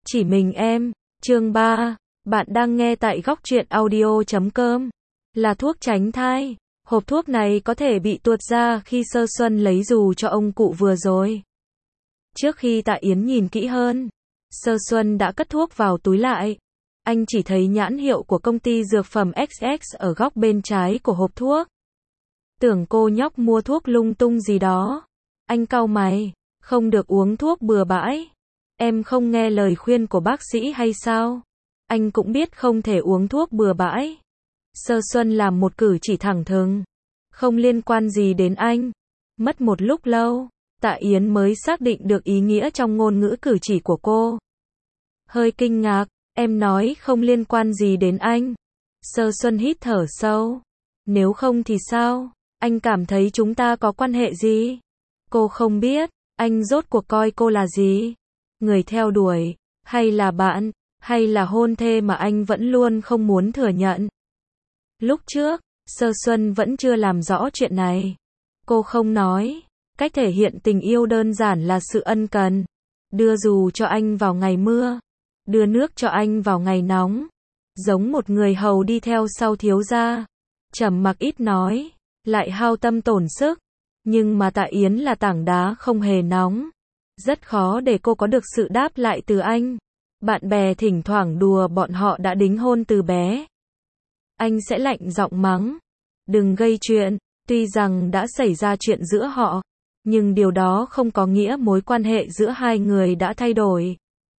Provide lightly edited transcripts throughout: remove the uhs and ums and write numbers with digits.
Chỉ mình em. Chương 3. Bạn đang nghe tại góc truyện audio.com. Là thuốc tránh thai. Hộp thuốc này có thể bị tuột ra khi Sơ Xuân lấy dù cho ông cụ vừa rồi. Trước khi Tạ Yến nhìn kỹ hơn, Sơ Xuân đã cất thuốc vào túi lại. Anh chỉ thấy nhãn hiệu của công ty dược phẩm XX ở góc bên trái của hộp thuốc. Tưởng cô nhóc mua thuốc lung tung gì đó. Anh cau mày, không được uống thuốc bừa bãi. Em không nghe lời khuyên của bác sĩ hay sao? Anh cũng biết không thể uống thuốc bừa bãi. Sơ Xuân làm một cử chỉ thẳng thừng. Không liên quan gì đến anh. Mất một lúc lâu, Tạ Yến mới xác định được ý nghĩa trong ngôn ngữ cử chỉ của cô. Hơi kinh ngạc, em nói không liên quan gì đến anh. Sơ Xuân hít thở sâu. Nếu không thì sao? Anh cảm thấy chúng ta có quan hệ gì? Cô không biết, anh rốt cuộc coi cô là gì? Người theo đuổi, hay là bạn, hay là hôn thê mà anh vẫn luôn không muốn thừa nhận. Lúc trước, Sơ Xuân vẫn chưa làm rõ chuyện này. Cô không nói, cách thể hiện tình yêu đơn giản là sự ân cần. Đưa dù cho anh vào ngày mưa, đưa nước cho anh vào ngày nóng. Giống một người hầu đi theo sau thiếu gia. Trầm mặc ít nói, lại hao tâm tổn sức. Nhưng mà Tạ Yến là tảng đá không hề nóng. Rất khó để cô có được sự đáp lại từ anh. Bạn bè thỉnh thoảng đùa bọn họ đã đính hôn từ bé. Anh sẽ lạnh giọng mắng. Đừng gây chuyện, tuy rằng đã xảy ra chuyện giữa họ, nhưng điều đó không có nghĩa mối quan hệ giữa hai người đã thay đổi.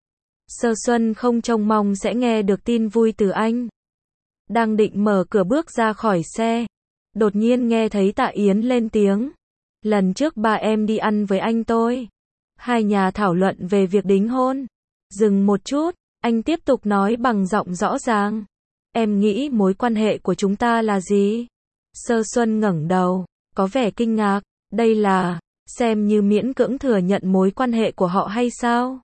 Sơ Xuân không trông mong sẽ nghe được tin vui từ anh. Đang định mở cửa bước ra khỏi xe, đột nhiên nghe thấy Tạ Yến lên tiếng. Lần trước ba em đi ăn với anh tôi. Hai nhà thảo luận về việc đính hôn. Dừng một chút, anh tiếp tục nói bằng giọng rõ ràng. Em nghĩ mối quan hệ của chúng ta là gì? Sơ Xuân ngẩng đầu, có vẻ kinh ngạc. Đây là, xem như miễn cưỡng thừa nhận mối quan hệ của họ hay sao?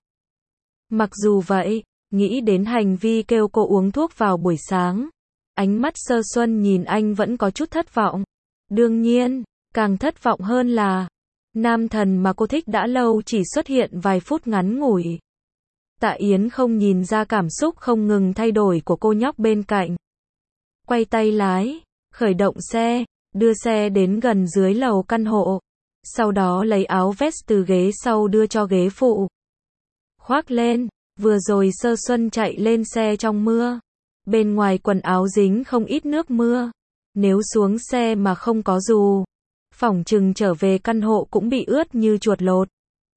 Mặc dù vậy, nghĩ đến hành vi kêu cô uống thuốc vào buổi sáng. Ánh mắt Sơ Xuân nhìn anh vẫn có chút thất vọng. Đương nhiên, càng thất vọng hơn là nam thần mà cô thích đã lâu chỉ xuất hiện vài phút ngắn ngủi. Tạ Yến không nhìn ra cảm xúc không ngừng thay đổi của cô nhóc bên cạnh. Quay tay lái, khởi động xe, đưa xe đến gần dưới lầu căn hộ. Sau đó lấy áo vest từ ghế sau đưa cho ghế phụ. Khoác lên, vừa rồi Sơ Xuân chạy lên xe trong mưa. Bên ngoài quần áo dính không ít nước mưa. Nếu xuống xe mà không có dù, phỏng chừng trở về căn hộ cũng bị ướt như chuột lột.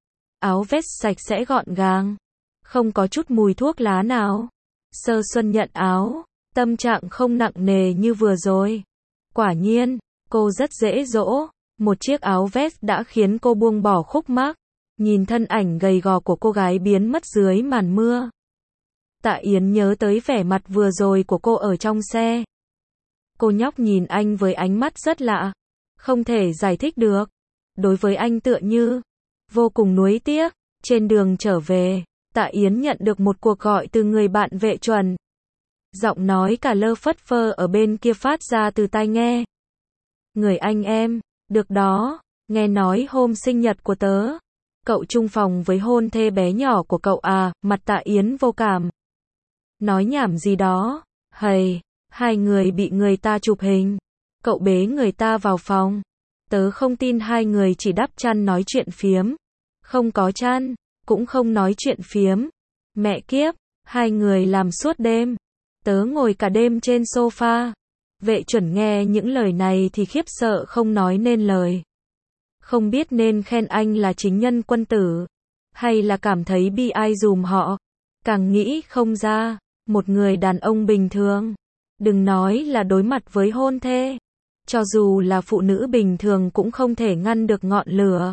Áo vest sạch sẽ gọn gàng, không có chút mùi thuốc lá nào. Sơ Xuân nhận áo, tâm trạng không nặng nề như vừa rồi. Quả nhiên, cô rất dễ dỗ, một chiếc áo vest đã khiến cô buông bỏ khúc mắc. Nhìn thân ảnh gầy gò của cô gái biến mất dưới màn mưa. Tạ Yến nhớ tới vẻ mặt vừa rồi của cô ở trong xe. Cô nhóc nhìn anh với ánh mắt rất lạ, không thể giải thích được. Đối với anh tựa như vô cùng nuối tiếc. Trên đường trở về, Tạ Yến nhận được một cuộc gọi từ người bạn Vệ Chuẩn. Giọng nói cả lơ phất phơ ở bên kia phát ra từ tai nghe. Người anh em, được đó, nghe nói hôm sinh nhật của tớ, cậu chung phòng với hôn thê bé nhỏ của cậu à? Mặt Tạ Yến vô cảm. Nói nhảm gì đó, hầy, hai người bị người ta chụp hình, cậu bế người ta vào phòng. Tớ không tin hai người chỉ đắp chăn nói chuyện phiếm. Không có chăn, cũng không nói chuyện phiếm. Mẹ kiếp, hai người làm suốt đêm. Tớ ngồi cả đêm trên sofa. Vệ Chuẩn nghe những lời này thì khiếp sợ không nói nên lời. Không biết nên khen anh là chính nhân quân tử, hay là cảm thấy bi ai dùm họ. Càng nghĩ không ra, một người đàn ông bình thường, đừng nói là đối mặt với hôn thê, cho dù là phụ nữ bình thường cũng không thể ngăn được ngọn lửa.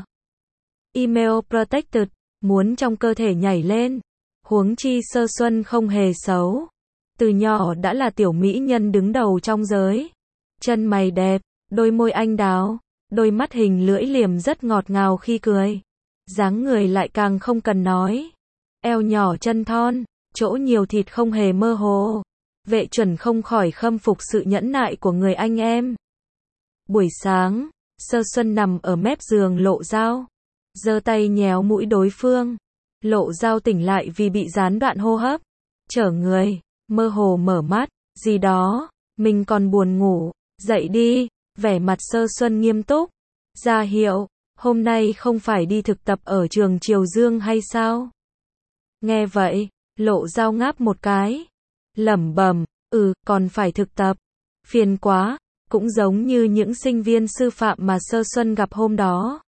Email protected, muốn trong cơ thể nhảy lên. Huống chi Sơ Xuân không hề xấu. Từ nhỏ đã là tiểu mỹ nhân đứng đầu trong giới. Chân mày đẹp, đôi môi anh đào, đôi mắt hình lưỡi liềm rất ngọt ngào khi cười. Dáng người lại càng không cần nói. Eo nhỏ chân thon, chỗ nhiều thịt không hề mơ hồ. Vệ Chuẩn không khỏi khâm phục sự nhẫn nại của người anh em. Buổi sáng, Sơ Xuân nằm ở mép giường lộ dao, giơ tay nhéo mũi đối phương. Lộ Dao tỉnh lại vì bị gián đoạn hô hấp. Chở người, mơ hồ mở mắt, gì đó, mình còn buồn ngủ, dậy đi, vẻ mặt Sơ Xuân nghiêm túc. Ra hiệu, hôm nay không phải đi thực tập ở trường Triều Dương hay sao? Nghe vậy, Lộ Dao ngáp một cái. Lẩm bẩm, còn phải thực tập. Phiền quá, cũng giống như những sinh viên sư phạm mà Sơ Xuân gặp hôm đó.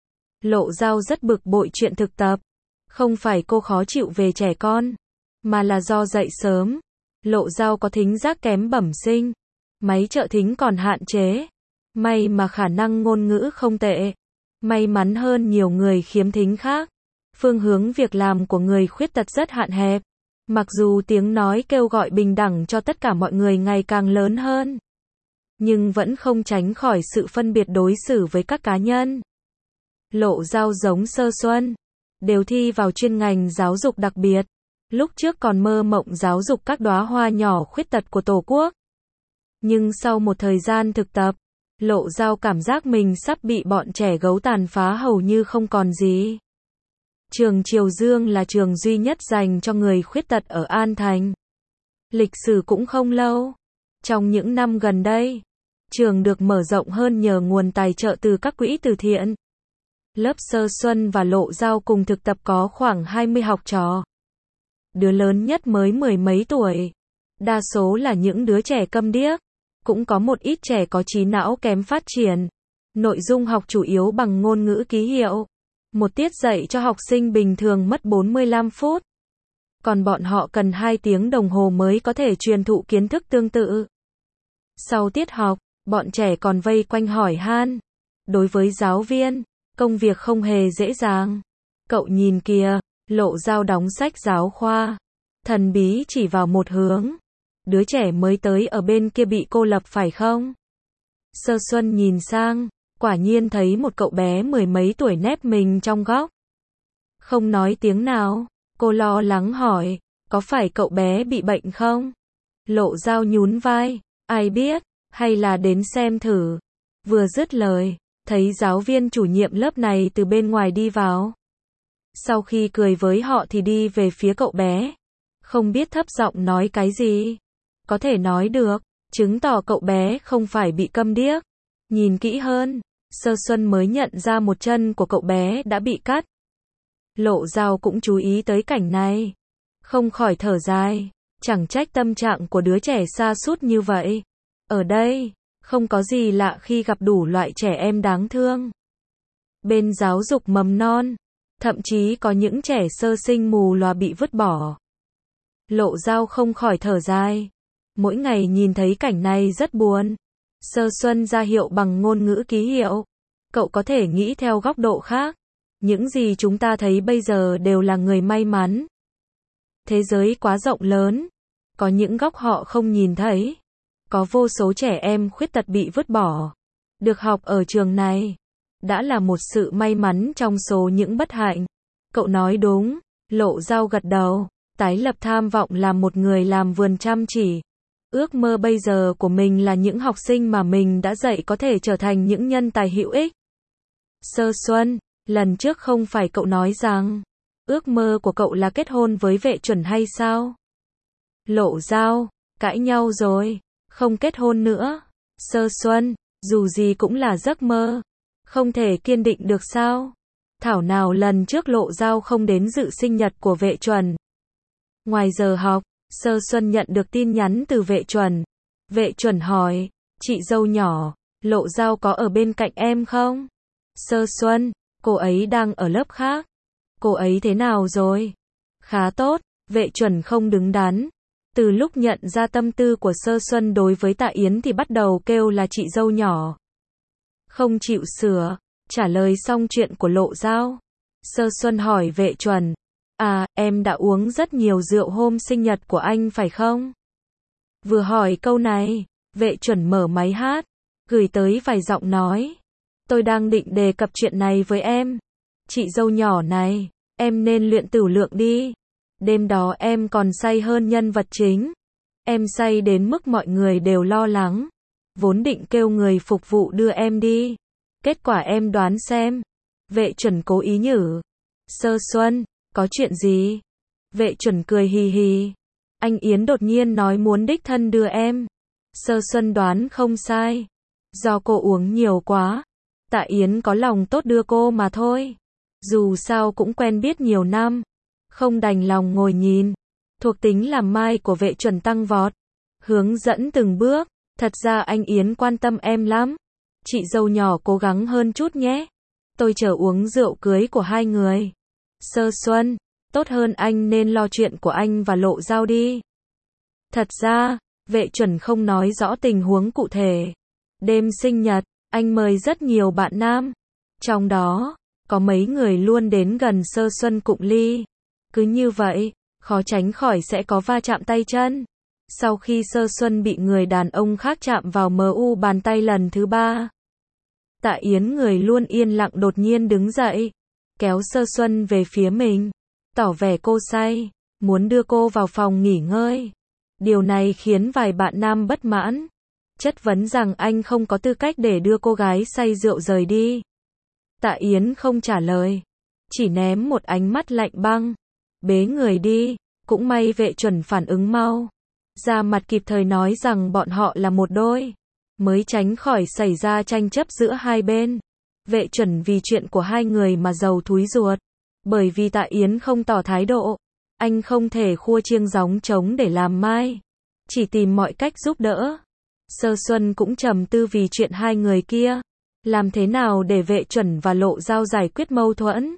Lộ Dao rất bực bội chuyện thực tập. Không phải cô khó chịu về trẻ con, mà là do dậy sớm. Lộ Dao có thính giác kém bẩm sinh. Máy trợ thính còn hạn chế. May mà khả năng ngôn ngữ không tệ. May mắn hơn nhiều người khiếm thính khác. Phương hướng việc làm của người khuyết tật rất hạn hẹp. Mặc dù tiếng nói kêu gọi bình đẳng cho tất cả mọi người ngày càng lớn hơn, nhưng vẫn không tránh khỏi sự phân biệt đối xử với các cá nhân. Lộ Dao giống Sơ Xuân, đều thi vào chuyên ngành giáo dục đặc biệt. Lúc trước còn mơ mộng giáo dục các đóa hoa nhỏ khuyết tật của Tổ quốc. Nhưng sau một thời gian thực tập, Lộ Dao cảm giác mình sắp bị bọn trẻ gấu tàn phá hầu như không còn gì. Trường Triều Dương là trường duy nhất dành cho người khuyết tật ở An Thành. Lịch sử cũng không lâu. Trong những năm gần đây, trường được mở rộng hơn nhờ nguồn tài trợ từ các quỹ từ thiện. Lớp Sơ Xuân và Lộ Dao cùng thực tập có khoảng 20 học trò. Đứa lớn nhất mới 10 mấy tuổi. Đa số là những đứa trẻ câm điếc. Cũng có một ít trẻ có trí não kém phát triển. Nội dung học chủ yếu bằng ngôn ngữ ký hiệu. Một tiết dạy cho học sinh bình thường mất 45 phút. Còn bọn họ cần 2 tiếng đồng hồ mới có thể truyền thụ kiến thức tương tự. Sau tiết học, bọn trẻ còn vây quanh hỏi han. Đối với giáo viên, công việc không hề dễ dàng. Cậu nhìn kìa, Lộ Dao đóng sách giáo khoa. Thần bí chỉ vào một hướng. Đứa trẻ mới tới ở bên kia bị cô lập phải không? Sơ Xuân nhìn sang, quả nhiên thấy một cậu bé 10 mấy tuổi nép mình trong góc. Không nói tiếng nào, cô lo lắng hỏi, có phải cậu bé bị bệnh không? Lộ Dao nhún vai, ai biết, hay là đến xem thử. Vừa dứt lời, thấy giáo viên chủ nhiệm lớp này từ bên ngoài đi vào. Sau khi cười với họ thì đi về phía cậu bé. Không biết thấp giọng nói cái gì. Có thể nói được, chứng tỏ cậu bé không phải bị câm điếc. Nhìn kỹ hơn, Sơ Xuân mới nhận ra một chân của cậu bé đã bị cắt. Lộ Dao cũng chú ý tới cảnh này. Không khỏi thở dài, chẳng trách tâm trạng của đứa trẻ sa sút như vậy. Ở đây, không có gì lạ khi gặp đủ loại trẻ em đáng thương. Bên giáo dục mầm non, thậm chí có những trẻ sơ sinh mù lòa bị vứt bỏ. Lộ Dao không khỏi thở dài. Mỗi ngày nhìn thấy cảnh này rất buồn. Sơ Xuân ra hiệu bằng ngôn ngữ ký hiệu. Cậu có thể nghĩ theo góc độ khác. Những gì chúng ta thấy bây giờ đều là người may mắn. Thế giới quá rộng lớn. Có những góc họ không nhìn thấy. Có vô số trẻ em khuyết tật bị vứt bỏ. Được học ở trường này đã là một sự may mắn trong số những bất hạnh. Cậu nói đúng. Lộ Dao gật đầu. Tái lập tham vọng làm một người làm vườn chăm chỉ. Ước mơ bây giờ của mình là những học sinh mà mình đã dạy có thể trở thành những nhân tài hữu ích. Sơ Xuân, lần trước không phải cậu nói rằng ước mơ của cậu là kết hôn với Vệ Chuẩn hay sao? Lộ Dao, cãi nhau rồi, không kết hôn nữa. Sơ Xuân, dù gì cũng là giấc mơ, không thể kiên định được sao? Thảo nào lần trước Lộ Dao không đến dự sinh nhật của Vệ Chuẩn. Ngoài giờ học, Sơ Xuân nhận được tin nhắn từ Vệ Chuẩn. Vệ Chuẩn hỏi, chị dâu nhỏ, Lộ Dao có ở bên cạnh em không? Sơ Xuân, cô ấy đang ở lớp khác. Cô ấy thế nào rồi? Khá tốt. Vệ Chuẩn không đứng đắn. Từ lúc nhận ra tâm tư của Sơ Xuân đối với Tạ Yến thì bắt đầu kêu là chị dâu nhỏ. Không chịu sửa. Trả lời xong chuyện của Lộ Dao, Sơ Xuân hỏi Vệ Chuẩn, à, em đã uống rất nhiều rượu hôm sinh nhật của anh phải không? Vừa hỏi câu này, Vệ Chuẩn mở máy hát, gửi tới vài giọng nói. Tôi đang định đề cập chuyện này với em. Chị dâu nhỏ này, em nên luyện tửu lượng đi. Đêm đó em còn say hơn nhân vật chính. Em say đến mức mọi người đều lo lắng. Vốn định kêu người phục vụ đưa em đi. Kết quả em đoán xem. Vệ Chuẩn cố ý nhử. Sơ Xuân, Có chuyện gì? Vệ chuẩn cười hì hì. Anh Yến đột nhiên nói muốn đích thân đưa em. Sơ Xuân đoán không sai. Do cô uống nhiều quá. Tạ Yến có lòng tốt đưa cô mà thôi. Dù sao cũng quen biết nhiều năm. Không đành lòng ngồi nhìn. Thuộc tính làm mai của vệ chuẩn tăng vọt. Hướng dẫn từng bước. Thật ra anh Yến quan tâm em lắm. Chị dâu nhỏ cố gắng hơn chút nhé. Tôi chờ uống rượu cưới của hai người. Sơ Xuân, tốt hơn anh nên lo chuyện của anh và Lộ Giao đi. Thật ra, vệ chuẩn không nói rõ tình huống cụ thể. Đêm sinh nhật, anh mời rất nhiều bạn nam. Trong đó, có mấy người luôn đến gần Sơ Xuân cụng ly. Cứ như vậy, khó tránh khỏi sẽ có va chạm tay chân. Sau khi Sơ Xuân bị người đàn ông khác chạm vào MU bàn tay lần thứ 3. Tạ Yến người luôn yên lặng đột nhiên đứng dậy, kéo Sơ Xuân về phía mình, tỏ vẻ cô say, muốn đưa cô vào phòng nghỉ ngơi. Điều này khiến vài bạn nam bất mãn, chất vấn rằng anh không có tư cách để đưa cô gái say rượu rời đi. Tạ Yến không trả lời, chỉ ném một ánh mắt lạnh băng, bế người đi. Cũng may vệ chuẩn phản ứng mau, ra mặt kịp thời nói rằng bọn họ là một đôi, mới tránh khỏi xảy ra tranh chấp giữa hai bên. Vệ chuẩn vì chuyện của hai người mà giàu thúi ruột, bởi vì Tạ Yến không tỏ thái độ, anh không thể khua chiêng gióng trống để làm mai, chỉ tìm mọi cách giúp đỡ. Sơ Xuân cũng trầm tư vì chuyện hai người kia, làm thế nào để vệ chuẩn và Lộ Giao giải quyết mâu thuẫn.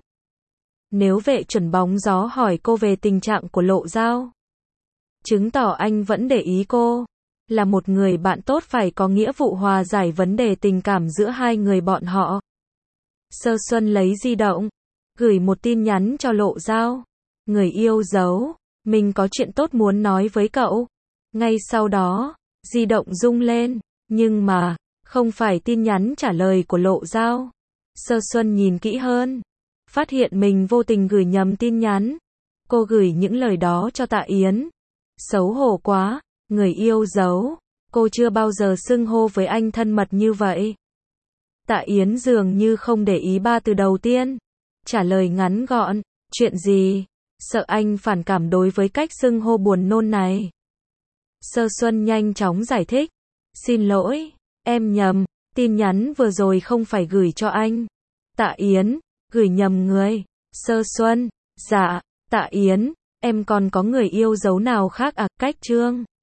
Nếu vệ chuẩn bóng gió hỏi cô về tình trạng của Lộ Giao, chứng tỏ anh vẫn để ý cô, là một người bạn tốt phải có nghĩa vụ hòa giải vấn đề tình cảm giữa hai người bọn họ. Sơ Xuân lấy di động, gửi một tin nhắn cho Lộ Giao. Người yêu dấu, mình có chuyện tốt muốn nói với cậu. Ngay sau đó, di động rung lên, nhưng mà, không phải tin nhắn trả lời của Lộ Giao. Sơ Xuân nhìn kỹ hơn, phát hiện mình vô tình gửi nhầm tin nhắn. Cô gửi những lời đó cho Tạ Yến. Xấu hổ quá, người yêu dấu, cô chưa bao giờ xưng hô với anh thân mật như vậy. Tạ Yến dường như không để ý ba từ đầu tiên, trả lời ngắn gọn, chuyện gì, sợ anh phản cảm đối với cách xưng hô buồn nôn này. Sơ Xuân nhanh chóng giải thích, xin lỗi, em nhầm, tin nhắn vừa rồi không phải gửi cho anh. Tạ Yến, gửi nhầm người. Sơ Xuân, dạ, Tạ Yến, em còn có người yêu dấu nào khác à? Cách chương